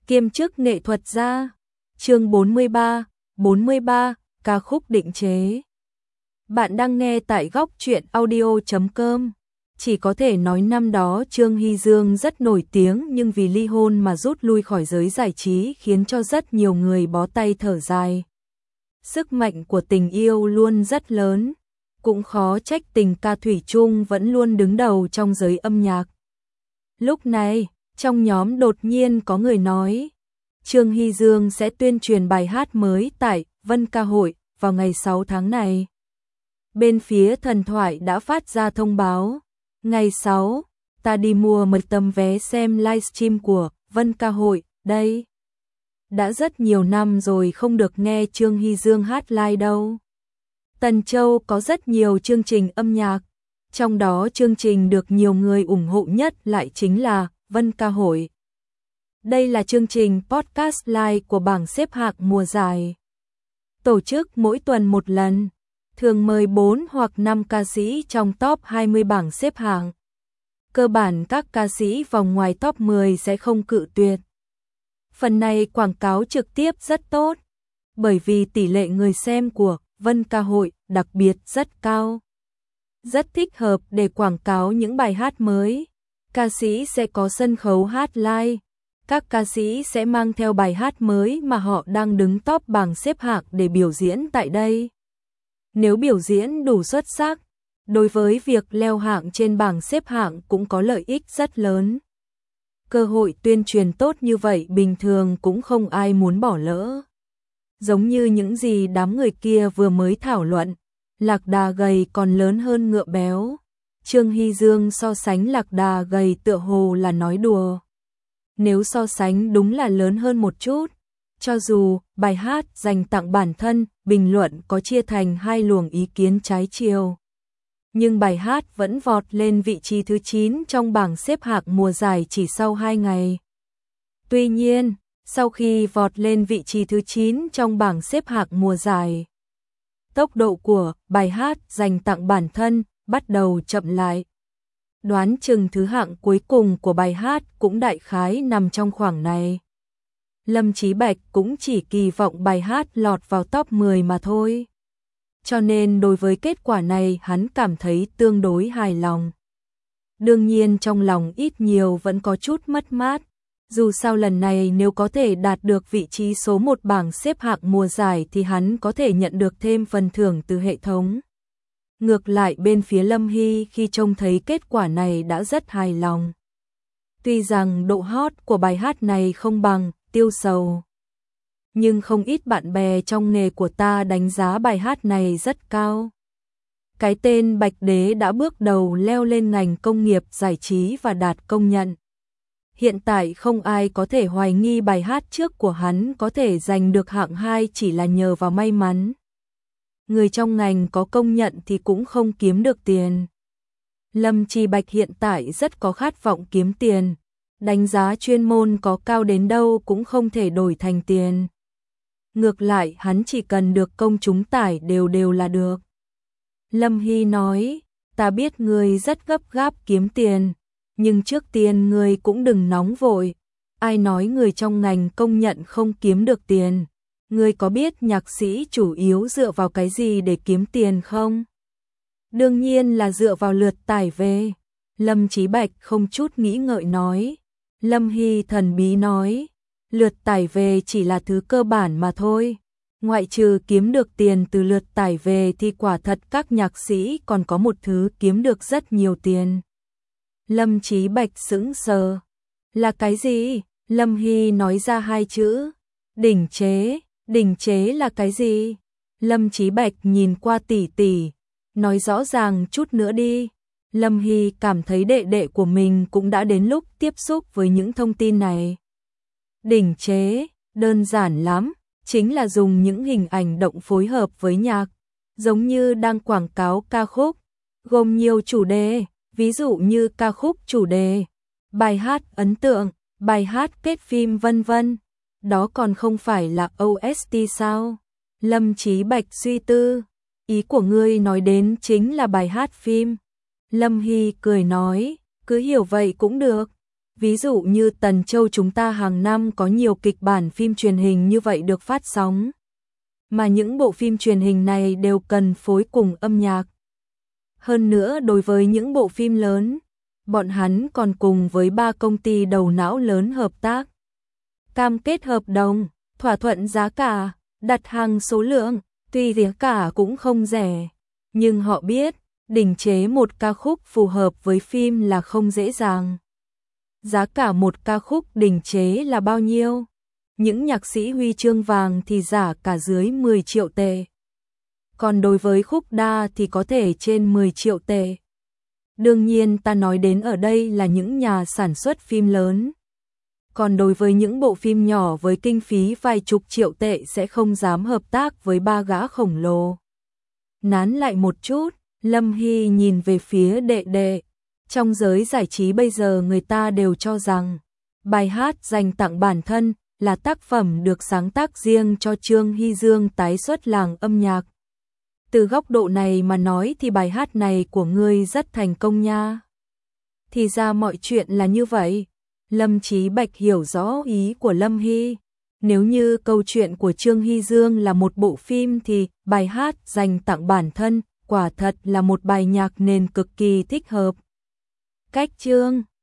kiêm chức nghệ thuật gia. Chương 43, ca khúc định chế. Bạn đang nghe tại góc truyện audio.com. Chỉ có thể nói năm đó Trương Hy Dương rất nổi tiếng, nhưng vì ly hôn mà rút lui khỏi giới giải trí khiến cho rất nhiều người bó tay thở dài. Sức mạnh của tình yêu luôn rất lớn, cũng khó trách tình ca thủy chung vẫn luôn đứng đầu trong giới âm nhạc. Lúc này, trong nhóm đột nhiên có người nói, Trương Hy Dương sẽ tuyên truyền bài hát mới tại Vân Ca Hội vào ngày 6 tháng này. Bên phía Thần Thoại đã phát ra thông báo, ngày 6, ta đi mua một tấm vé xem livestream của Vân Ca Hội, đây. Đã rất nhiều năm rồi không được nghe Trương Hy Dương hát live đâu. Tần Châu có rất nhiều chương trình âm nhạc, trong đó chương trình được nhiều người ủng hộ nhất lại chính là Vân Ca Hội. Đây là chương trình podcast live của bảng xếp hạng mùa giải. Tổ chức mỗi tuần một lần, thường mời 4 hoặc 5 ca sĩ trong top 20 bảng xếp hạng. Cơ bản các ca sĩ vòng ngoài top 10 sẽ không cự tuyệt. Phần này quảng cáo trực tiếp rất tốt, bởi vì tỷ lệ người xem của Vân Ca Hội đặc biệt rất cao. Rất thích hợp để quảng cáo những bài hát mới. Ca sĩ sẽ có sân khấu hát live. Các ca sĩ sẽ mang theo bài hát mới mà họ đang đứng top bảng xếp hạng để biểu diễn tại đây. Nếu biểu diễn đủ xuất sắc, đối với việc leo hạng trên bảng xếp hạng cũng có lợi ích rất lớn. Cơ hội tuyên truyền tốt như vậy bình thường cũng không ai muốn bỏ lỡ. Giống như những gì đám người kia vừa mới thảo luận, lạc đà gầy còn lớn hơn ngựa béo. Trương Hy Dương so sánh lạc đà gầy tựa hồ là nói đùa. Nếu so sánh đúng là lớn hơn một chút. Cho dù bài hát dành tặng bản thân, bình luận có chia thành hai luồng ý kiến trái chiều, nhưng bài hát vẫn vọt lên vị trí thứ 9 trong bảng xếp hạng mùa giải chỉ sau 2 ngày. Tuy nhiên, sau khi vọt lên vị trí thứ 9 trong bảng xếp hạng mùa giải, tốc độ của bài hát dành tặng bản thân bắt đầu chậm lại. Đoán chừng thứ hạng cuối cùng của bài hát cũng đại khái nằm trong khoảng này. Lâm Chí Bạch cũng chỉ kỳ vọng bài hát lọt vào top 10 mà thôi. Cho nên đối với kết quả này hắn cảm thấy tương đối hài lòng. Đương nhiên trong lòng ít nhiều vẫn có chút mất mát. Dù sao lần này nếu có thể đạt được vị trí số 1 bảng xếp hạng mùa giải thì hắn có thể nhận được thêm phần thưởng từ hệ thống. Ngược lại bên phía Lâm Hy khi trông thấy kết quả này đã rất hài lòng. Tuy rằng độ hot của bài hát này không bằng Tiêu Sầu, nhưng không ít bạn bè trong nghề của ta đánh giá bài hát này rất cao. Cái tên Bạch Đế đã bước đầu leo lên ngành công nghiệp giải trí và đạt công nhận. Hiện tại không ai có thể hoài nghi bài hát trước của hắn có thể giành được hạng 2 chỉ là nhờ vào may mắn. Người trong ngành có công nhận thì cũng không kiếm được tiền. Lâm Chí Bạch hiện tại rất có khát vọng kiếm tiền. Đánh giá chuyên môn có cao đến đâu cũng không thể đổi thành tiền. Ngược lại hắn chỉ cần được công chúng tải đều là được. Lâm Hy nói, ta biết ngươi rất gấp gáp kiếm tiền, nhưng trước tiên ngươi cũng đừng nóng vội. Ai nói người trong ngành công nhận không kiếm được tiền? Ngươi có biết nhạc sĩ chủ yếu dựa vào cái gì để kiếm tiền không? Đương nhiên là dựa vào lượt tải về. Lâm Chí Bạch không chút nghĩ ngợi nói. Lâm Hy thần bí nói, lượt tải về chỉ là thứ cơ bản mà thôi. Ngoại trừ kiếm được tiền từ lượt tải về thì quả thật các nhạc sĩ còn có một thứ kiếm được rất nhiều tiền. Lâm Chí Bạch sững sờ. Là cái gì? Lâm Hy nói ra hai chữ. Đỉnh chế. Đỉnh chế là cái gì? Lâm Chí Bạch nhìn qua tỷ tỷ. Nói rõ ràng chút nữa đi. Lâm Hy cảm thấy đệ đệ của mình cũng đã đến lúc tiếp xúc với những thông tin này. Đỉnh chế, đơn giản lắm, chính là dùng những hình ảnh động phối hợp với nhạc, giống như đang quảng cáo ca khúc, gồm nhiều chủ đề, ví dụ như ca khúc chủ đề, bài hát ấn tượng, bài hát kết phim vân vân. Đó còn không phải là OST sao? Lâm Chí Bạch suy tư, ý của ngươi nói đến chính là bài hát phim. Lâm Hy cười nói, cứ hiểu vậy cũng được. Ví dụ như Tần Châu chúng ta hàng năm có nhiều kịch bản phim truyền hình như vậy được phát sóng. Mà những bộ phim truyền hình này đều cần phối cùng âm nhạc. Hơn nữa đối với những bộ phim lớn, bọn hắn còn cùng với 3 công ty đầu não lớn hợp tác. Cam kết hợp đồng, thỏa thuận giá cả, đặt hàng số lượng, tuy giá cả cũng không rẻ. Nhưng họ biết, định chế một ca khúc phù hợp với phim là không dễ dàng. Giá cả một ca khúc định chế là bao nhiêu? Những nhạc sĩ huy chương vàng thì giả cả dưới 10 triệu tệ. Còn đối với khúc đa thì có thể trên 10 triệu tệ. Đương nhiên ta nói đến ở đây là những nhà sản xuất phim lớn. Còn đối với những bộ phim nhỏ với kinh phí vài chục triệu tệ sẽ không dám hợp tác với 3 gã khổng lồ. Nán lại một chút, Lâm Hy nhìn về phía đệ đệ. Trong giới giải trí bây giờ người ta đều cho rằng bài hát dành tặng bản thân là tác phẩm được sáng tác riêng cho Trương Hy Dương tái xuất làng âm nhạc. Từ góc độ này mà nói thì bài hát này của ngươi rất thành công nha. Thì ra mọi chuyện là như vậy. Lâm Chí Bạch hiểu rõ ý của Lâm Hy. Nếu như câu chuyện của Trương Hy Dương là một bộ phim thì bài hát dành tặng bản thân quả thật là một bài nhạc nền cực kỳ thích hợp. Cách Trương